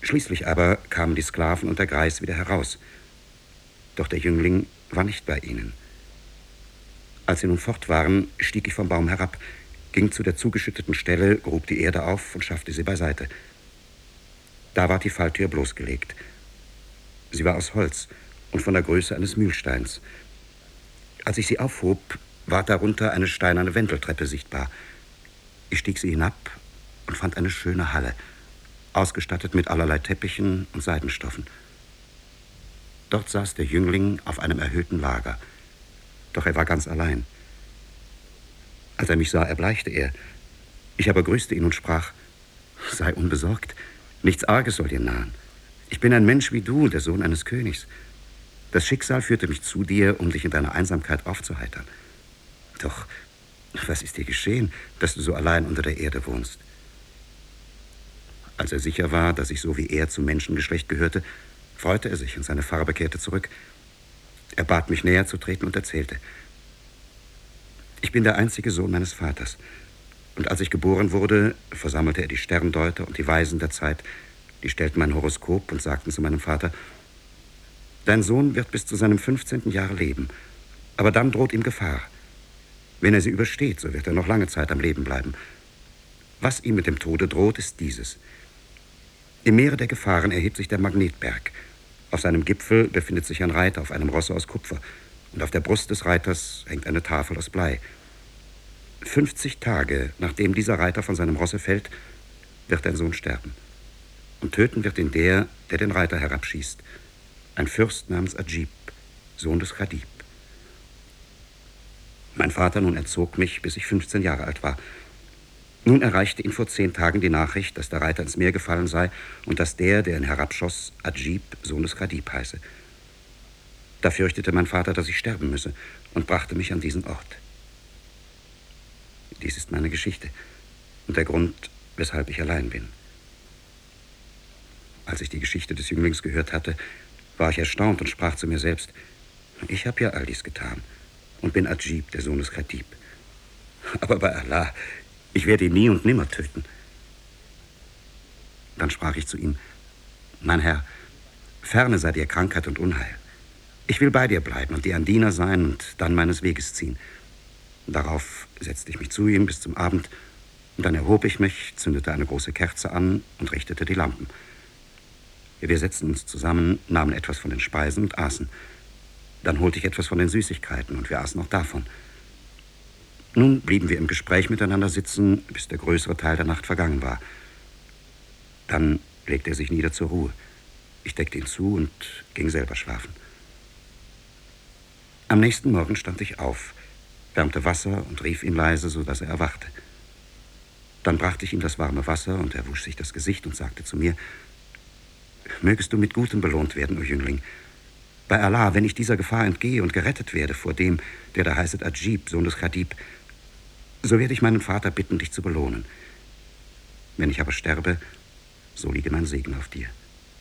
Schließlich aber kamen die Sklaven und der Greis wieder heraus. Doch der Jüngling war nicht bei ihnen. Als sie nun fort waren, stieg ich vom Baum herab, ging zu der zugeschütteten Stelle, grub die Erde auf und schaffte sie beiseite. Da war die Falltür bloßgelegt. Sie war aus Holz und von der Größe eines Mühlsteins. Als ich sie aufhob, war darunter eine steinerne Wendeltreppe sichtbar. Ich stieg sie hinab und fand eine schöne Halle, ausgestattet mit allerlei Teppichen und Seidenstoffen. Dort saß der Jüngling auf einem erhöhten Lager. Doch er war ganz allein. Als er mich sah, erbleichte er. Ich aber grüßte ihn und sprach: Sei unbesorgt, nichts Arges soll dir nahen. Ich bin ein Mensch wie du, der Sohn eines Königs. Das Schicksal führte mich zu dir, um dich in deiner Einsamkeit aufzuheitern. Doch, was ist dir geschehen, dass du so allein unter der Erde wohnst? Als er sicher war, dass ich so wie er zum Menschengeschlecht gehörte, freute er sich und seine Farbe kehrte zurück. Er bat mich, näher zu treten und erzählte: Ich bin der einzige Sohn meines Vaters. Und als ich geboren wurde, versammelte er die Sterndeuter und die Weisen der Zeit. Die stellten mein Horoskop und sagten zu meinem Vater: Dein Sohn wird bis zu seinem 15. Jahre leben, aber dann droht ihm Gefahr. Wenn er sie übersteht, so wird er noch lange Zeit am Leben bleiben. Was ihm mit dem Tode droht, ist dieses: Im Meere der Gefahren erhebt sich der Magnetberg. Auf seinem Gipfel befindet sich ein Reiter auf einem Rosse aus Kupfer, und auf der Brust des Reiters hängt eine Tafel aus Blei. 50 Tage, nachdem dieser Reiter von seinem Rosse fällt, wird dein Sohn sterben. Und töten wird ihn der den Reiter herabschießt. Ein Fürst namens Adjib, Sohn des Khadib. Mein Vater nun erzog mich, bis ich 15 Jahre alt war. Nun erreichte ihn vor 10 Tagen die Nachricht, dass der Reiter ins Meer gefallen sei und dass der ihn herabschoss, Adjib, Sohn des Khadib, heiße. Da fürchtete mein Vater, dass ich sterben müsse, und brachte mich an diesen Ort. Dies ist meine Geschichte und der Grund, weshalb ich allein bin. Als ich die Geschichte des Jünglings gehört hatte, war ich erstaunt und sprach zu mir selbst: Ich habe ja all dies getan und bin Adjib, der Sohn des Khadib. Aber bei Allah, ich werde ihn nie und nimmer töten. Dann sprach ich zu ihm: Mein Herr, ferne sei dir Krankheit und Unheil. Ich will bei dir bleiben und dir ein Diener sein und dann meines Weges ziehen. Darauf setzte ich mich zu ihm bis zum Abend, und dann erhob ich mich, zündete eine große Kerze an und richtete die Lampen. Wir setzten uns zusammen, nahmen etwas von den Speisen und aßen. Dann holte ich etwas von den Süßigkeiten und wir aßen auch davon. Nun blieben wir im Gespräch miteinander sitzen, bis der größere Teil der Nacht vergangen war. Dann legte er sich nieder zur Ruhe. Ich deckte ihn zu und ging selber schlafen. Am nächsten Morgen stand ich auf, wärmte Wasser und rief ihn leise, sodass er erwachte. Dann brachte ich ihm das warme Wasser und er wusch sich das Gesicht und sagte zu mir: Mögest du mit Gutem belohnt werden, o Jüngling. Bei Allah, wenn ich dieser Gefahr entgehe und gerettet werde vor dem, der da heißt Adjib, Sohn des Khadib, so werde ich meinen Vater bitten, dich zu belohnen. Wenn ich aber sterbe, so liege mein Segen auf dir.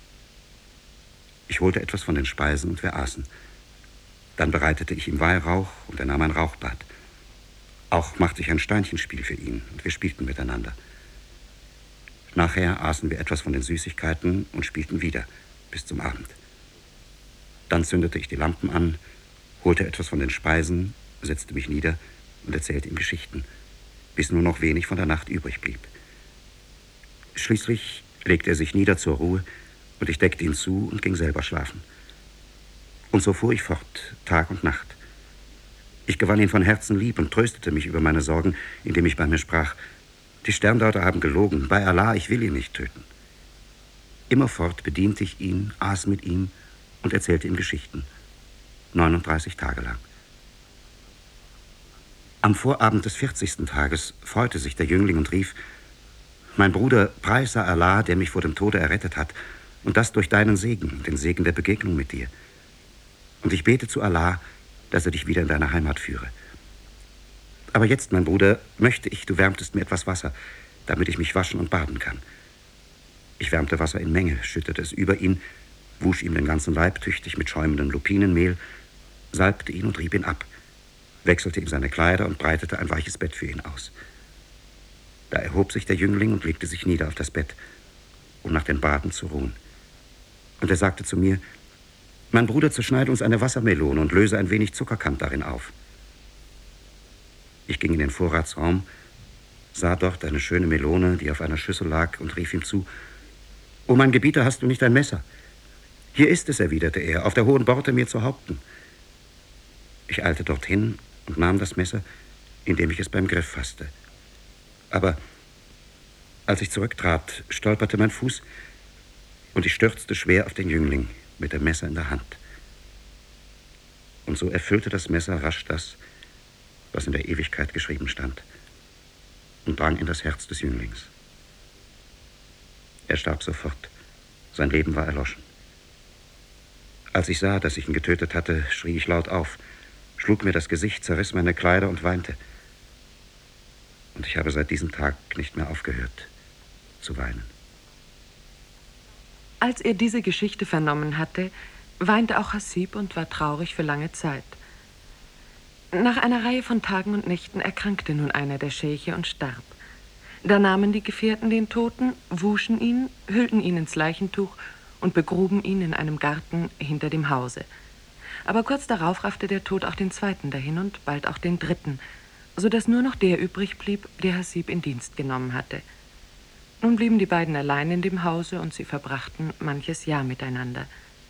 Ich holte etwas von den Speisen und wir aßen. Dann bereitete ich ihm Weihrauch und er nahm ein Rauchbad. Auch machte ich ein Steinchenspiel für ihn und wir spielten miteinander. Nachher aßen wir etwas von den Süßigkeiten und spielten wieder bis zum Abend. Dann zündete ich die Lampen an, holte etwas von den Speisen, setzte mich nieder und erzählte ihm Geschichten, bis nur noch wenig von der Nacht übrig blieb. Schließlich legte er sich nieder zur Ruhe und ich deckte ihn zu und ging selber schlafen. Und so fuhr ich fort, Tag und Nacht. Ich gewann ihn von Herzen lieb und tröstete mich über meine Sorgen, indem ich bei mir sprach: Die Sterndeuter haben gelogen, bei Allah, ich will ihn nicht töten. Immerfort bediente ich ihn, aß mit ihm und erzählte ihm Geschichten. 39 Tage lang. Am Vorabend des 40. Tages freute sich der Jüngling und rief: Mein Bruder, preis sei Allah, der mich vor dem Tode errettet hat, und das durch deinen Segen, den Segen der Begegnung mit dir. Und ich bete zu Allah, dass er dich wieder in deine Heimat führe. Aber jetzt, mein Bruder, möchte ich, du wärmtest mir etwas Wasser, damit ich mich waschen und baden kann. Ich wärmte Wasser in Menge, schüttete es über ihn, wusch ihm den ganzen Leib tüchtig mit schäumendem Lupinenmehl, salbte ihn und rieb ihn ab, wechselte ihm seine Kleider und breitete ein weiches Bett für ihn aus. Da erhob sich der Jüngling und legte sich nieder auf das Bett. um nach den Baden zu ruhen. Und er sagte zu mir, mein Bruder zerschneide uns eine Wassermelone und löse ein wenig Zuckerkant darin auf. Ich ging in den Vorratsraum, sah dort eine schöne Melone, die auf einer Schüssel lag, und rief ihm zu, »O mein Gebieter, hast du nicht ein Messer?« »Hier ist es«, erwiderte er, »auf der hohen Borte mir zu haupten.« Ich eilte dorthin und nahm das Messer, indem ich es beim Griff fasste. Aber als ich zurücktrat, stolperte mein Fuß und ich stürzte schwer auf den Jüngling mit dem Messer in der Hand. Und so erfüllte das Messer rasch das, was in der Ewigkeit geschrieben stand, und drang in das Herz des Jünglings. Er starb sofort. Sein Leben war erloschen. Als ich sah, dass ich ihn getötet hatte, schrie ich laut auf, schlug mir das Gesicht, zerriss meine Kleider und weinte. Und ich habe seit diesem Tag nicht mehr aufgehört zu weinen. Als er diese Geschichte vernommen hatte, weinte auch Hassib und war traurig für lange Zeit. Nach einer Reihe von Tagen und Nächten erkrankte nun einer der Schäche und starb. Da nahmen die Gefährten den Toten, wuschen ihn, hüllten ihn ins Leichentuch und begruben ihn in einem Garten hinter dem Hause. Aber kurz darauf raffte der Tod auch den zweiten dahin und bald auch den dritten, so dass nur noch der übrig blieb, der Hassib in Dienst genommen hatte. Nun blieben die beiden allein in dem Hause und sie verbrachten manches Jahr miteinander.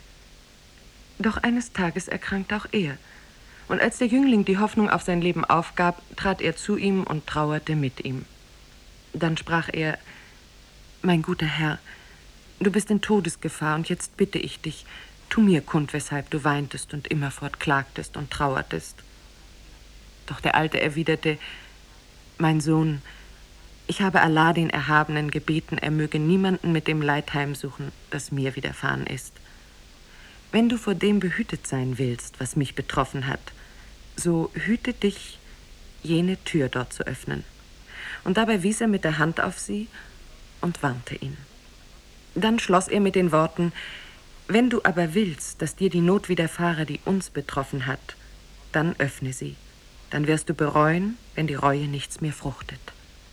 Doch eines Tages erkrankte auch er. Und als der Jüngling die Hoffnung auf sein Leben aufgab, trat er zu ihm und trauerte mit ihm. Dann sprach er, »Mein guter Herr, du bist in Todesgefahr und jetzt bitte ich dich, tu mir kund, weshalb du weintest und immerfort klagtest und trauertest.« Doch der Alte erwiderte, »Mein Sohn, ich habe Allah den Erhabenen gebeten, er möge niemanden mit dem Leid heimsuchen, das mir widerfahren ist. Wenn du vor dem behütet sein willst, was mich betroffen hat, so hüte dich, jene Tür dort zu öffnen.« Und dabei wies er mit der Hand auf sie und warnte ihn. Dann schloss er mit den Worten, »Wenn du aber willst, dass dir die Not widerfahre, die uns betroffen hat, dann öffne sie. Dann wirst du bereuen, wenn die Reue nichts mehr fruchtet.«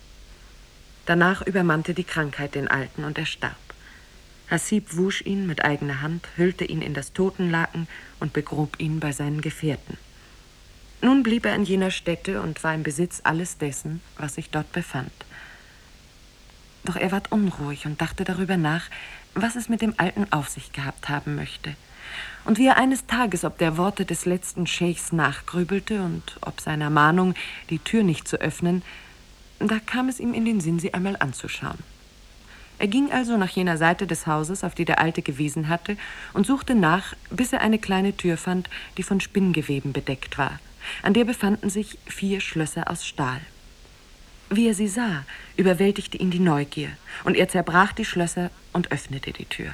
Danach übermannte die Krankheit den Alten und er starb. Hassib wusch ihn mit eigener Hand, hüllte ihn in das Totenlaken und begrub ihn bei seinen Gefährten. Nun blieb er in jener Stätte und war im Besitz alles dessen, was sich dort befand. Doch er ward unruhig und dachte darüber nach, was es mit dem Alten auf sich gehabt haben möchte. Und wie er eines Tages ob der Worte des letzten Scheichs nachgrübelte und ob seiner Mahnung, die Tür nicht zu öffnen, da kam es ihm in den Sinn, sie einmal anzuschauen. Er ging also nach jener Seite des Hauses, auf die der Alte gewiesen hatte, und suchte nach, bis er eine kleine Tür fand, die von Spinngeweben bedeckt war. An der befanden sich 4 Schlösser aus Stahl. Wie er sie sah, überwältigte ihn die Neugier, und er zerbrach die Schlösser und öffnete die Tür.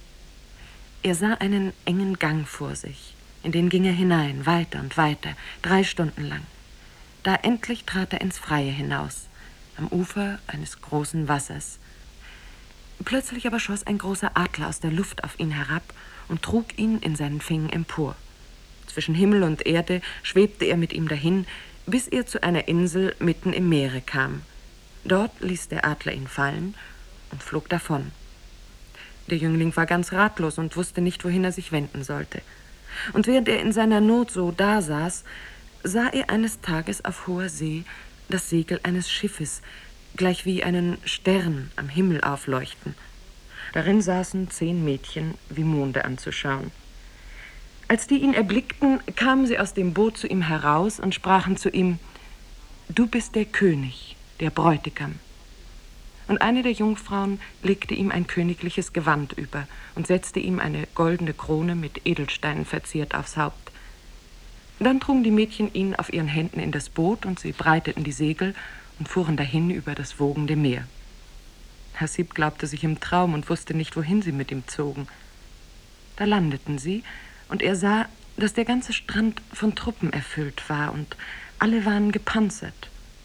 Er sah einen engen Gang vor sich, in den ging er hinein, weiter und weiter, 3 Stunden lang. Da endlich trat er ins Freie hinaus, am Ufer eines großen Wassers. Plötzlich aber schoss ein großer Adler aus der Luft auf ihn herab und trug ihn in seinen Fängen empor. Zwischen Himmel und Erde schwebte er mit ihm dahin, bis er zu einer Insel mitten im Meere kam. Dort ließ der Adler ihn fallen und flog davon. Der Jüngling war ganz ratlos und wusste nicht, wohin er sich wenden sollte. Und während er in seiner Not so dasaß, sah er eines Tages auf hoher See das Segel eines Schiffes, gleichwie einen Stern am Himmel aufleuchten. Darin saßen 10 Mädchen, wie Monde anzuschauen. Als die ihn erblickten, kamen sie aus dem Boot zu ihm heraus und sprachen zu ihm, »Du bist der König, der Bräutigam.« Und eine der Jungfrauen legte ihm ein königliches Gewand über und setzte ihm eine goldene Krone mit Edelsteinen verziert aufs Haupt. Dann trugen die Mädchen ihn auf ihren Händen in das Boot und sie breiteten die Segel und fuhren dahin über das wogende Meer. Hassib glaubte sich im Traum und wusste nicht, wohin sie mit ihm zogen. Da landeten sie, und er sah, dass der ganze Strand von Truppen erfüllt war, und alle waren gepanzert.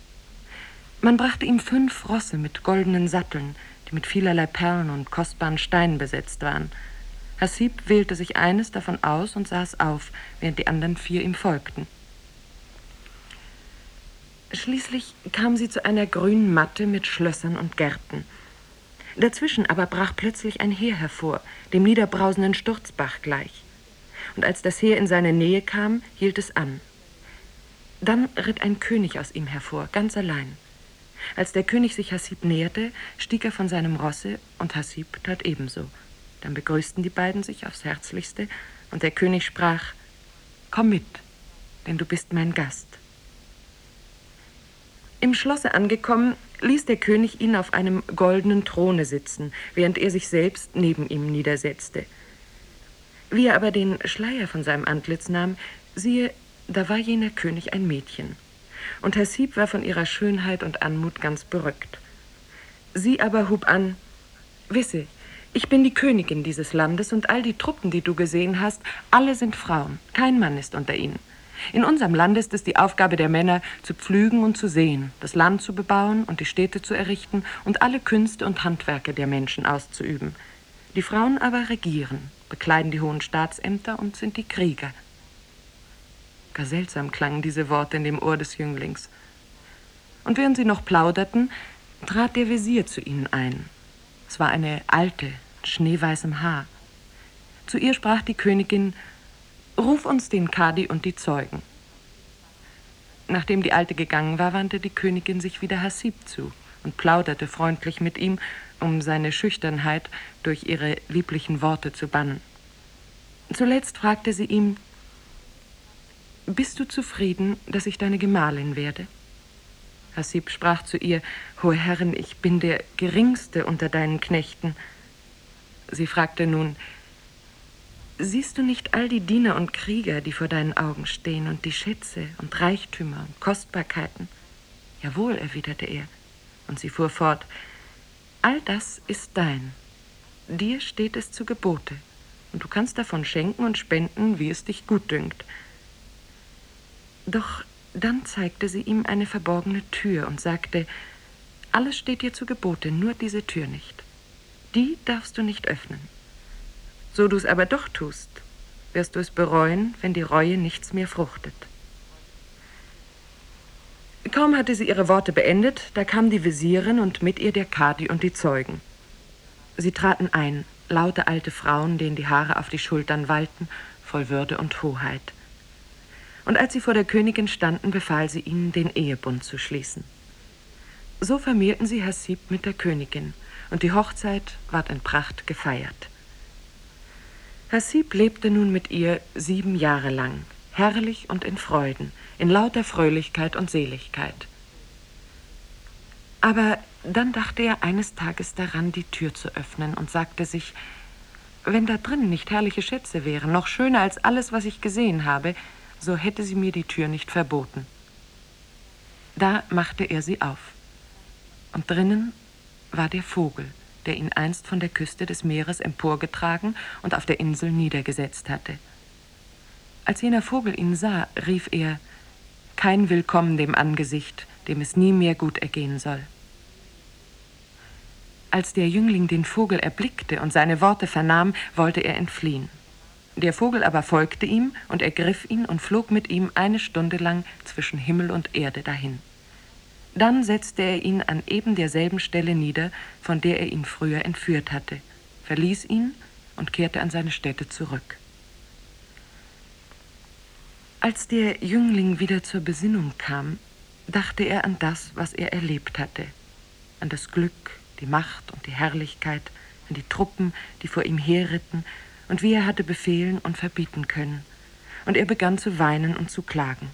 Man brachte ihm 5 Rosse mit goldenen Satteln, die mit vielerlei Perlen und kostbaren Steinen besetzt waren. Hassib wählte sich eines davon aus und saß auf, während die anderen 4 ihm folgten. Schließlich kamen sie zu einer grünen Matte mit Schlössern und Gärten. Dazwischen aber brach plötzlich ein Heer hervor, dem niederbrausenden Sturzbach gleich. Und als das Heer in seine Nähe kam, hielt es an. Dann ritt ein König aus ihm hervor, ganz allein. Als der König sich Hassib näherte, stieg er von seinem Rosse und Hassib tat ebenso. Dann begrüßten die beiden sich aufs Herzlichste und der König sprach: »Komm mit, denn du bist mein Gast.« Im Schlosse angekommen, ließ der König ihn auf einem goldenen Throne sitzen, während er sich selbst neben ihm niedersetzte. Wie er aber den Schleier von seinem Antlitz nahm, siehe, da war jener König ein Mädchen. Und Hassib war von ihrer Schönheit und Anmut ganz berückt. Sie aber hub an: »Wisse, ich bin die Königin dieses Landes und all die Truppen, die du gesehen hast, alle sind Frauen, kein Mann ist unter ihnen. In unserem Land ist es die Aufgabe der Männer, zu pflügen und zu säen, das Land zu bebauen und die Städte zu errichten und alle Künste und Handwerke der Menschen auszuüben. Die Frauen aber regieren, bekleiden die hohen Staatsämter und sind die Krieger.« Gar seltsam klangen diese Worte in dem Ohr des Jünglings. Und während sie noch plauderten, trat der Wesir zu ihnen ein. Es war eine alte, mit schneeweißem Haar. Zu ihr sprach die Königin: »Ruf uns den Kadi und die Zeugen.« Nachdem die Alte gegangen war, wandte die Königin sich wieder Hassib zu und plauderte freundlich mit ihm, um seine Schüchternheit durch ihre lieblichen Worte zu bannen. Zuletzt fragte sie ihm: »Bist du zufrieden, dass ich deine Gemahlin werde?« Hassib sprach zu ihr: »Hohe Herrin, ich bin der Geringste unter deinen Knechten.« Sie fragte nun: »Siehst du nicht all die Diener und Krieger, die vor deinen Augen stehen, und die Schätze und Reichtümer und Kostbarkeiten?« »Jawohl«, erwiderte er, und sie fuhr fort: »All das ist dein. Dir steht es zu Gebote, und du kannst davon schenken und spenden, wie es dich gut dünkt.« Doch dann zeigte sie ihm eine verborgene Tür und sagte: »Alles steht dir zu Gebote, nur diese Tür nicht. Die darfst du nicht öffnen. So du es aber doch tust, wirst du es bereuen, wenn die Reue nichts mehr fruchtet.« Kaum hatte sie ihre Worte beendet, da kam die Wesirin und mit ihr der Kadi und die Zeugen. Sie traten ein, laute alte Frauen, denen die Haare auf die Schultern wallten, voll Würde und Hoheit. Und als sie vor der Königin standen, befahl sie ihnen, den Ehebund zu schließen. So vermählten sie Hassib mit der Königin, und die Hochzeit ward in Pracht gefeiert. Hassib lebte nun mit ihr 7 Jahre lang, herrlich und in Freuden, in lauter Fröhlichkeit und Seligkeit. Aber dann dachte er eines Tages daran, die Tür zu öffnen, und sagte sich: »Wenn da drin nicht herrliche Schätze wären, noch schöner als alles, was ich gesehen habe, so hätte sie mir die Tür nicht verboten.« Da machte er sie auf. Und drinnen war der Vogel, der ihn einst von der Küste des Meeres emporgetragen und auf der Insel niedergesetzt hatte. Als jener Vogel ihn sah, rief er: »Kein Willkommen dem Angesicht, dem es nie mehr gut ergehen soll.« Als der Jüngling den Vogel erblickte und seine Worte vernahm, wollte er entfliehen. Der Vogel aber folgte ihm und ergriff ihn und flog mit ihm 1 Stunde lang zwischen Himmel und Erde dahin. Dann setzte er ihn an eben derselben Stelle nieder, von der er ihn früher entführt hatte, verließ ihn und kehrte an seine Stätte zurück. Als der Jüngling wieder zur Besinnung kam, dachte er an das, was er erlebt hatte, an das Glück, die Macht und die Herrlichkeit, an die Truppen, die vor ihm herritten, und wie er hatte befehlen und verbieten können. Und er begann zu weinen und zu klagen.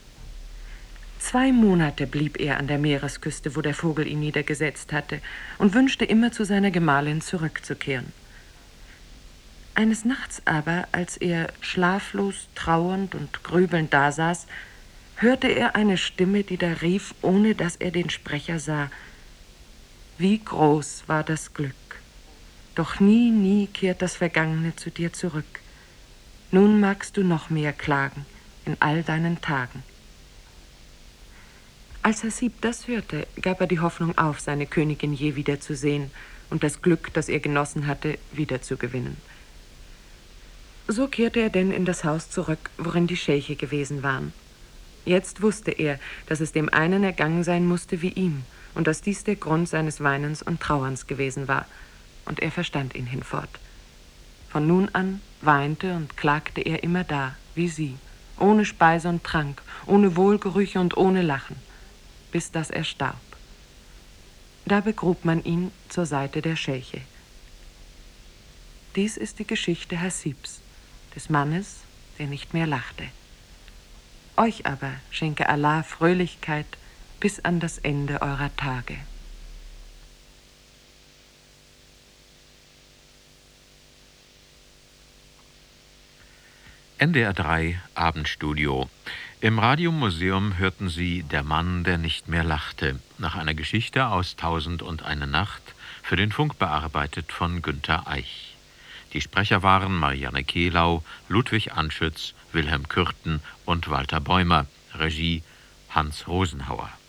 2 Monate blieb er an der Meeresküste, wo der Vogel ihn niedergesetzt hatte, und wünschte immer, zu seiner Gemahlin zurückzukehren. Eines Nachts aber, als er schlaflos, trauernd und grübelnd dasaß, hörte er eine Stimme, die da rief, ohne dass er den Sprecher sah: »Wie groß war das Glück! Doch nie, nie kehrt das Vergangene zu dir zurück. Nun magst du noch mehr klagen in all deinen Tagen.« Als Hassib das hörte, gab er die Hoffnung auf, seine Königin je wiederzusehen und das Glück, das er genossen hatte, wiederzugewinnen. So kehrte er denn in das Haus zurück, worin die Schäche gewesen waren. Jetzt wusste er, dass es dem einen ergangen sein musste wie ihm und dass dies der Grund seines Weinens und Trauerns gewesen war. Und er verstand ihn hinfort. Von nun an weinte und klagte er immer da, wie sie, ohne Speise und Trank, ohne Wohlgerüche und ohne Lachen, bis dass er starb. Da begrub man ihn zur Seite der Schälche. Dies ist die Geschichte Hassibs, des Mannes, der nicht mehr lachte. Euch aber schenke Allah Fröhlichkeit bis an das Ende eurer Tage. NDR 3 Abendstudio. Im Radiomuseum hörten Sie Der Mann, der nicht mehr lachte, nach einer Geschichte aus 1001 Nacht, für den Funk bearbeitet von Günter Eich. Die Sprecher waren Marianne Kehlau, Ludwig Anschütz, Wilhelm Kürten und Walter Bäumer. Regie Hans Rosenhauer.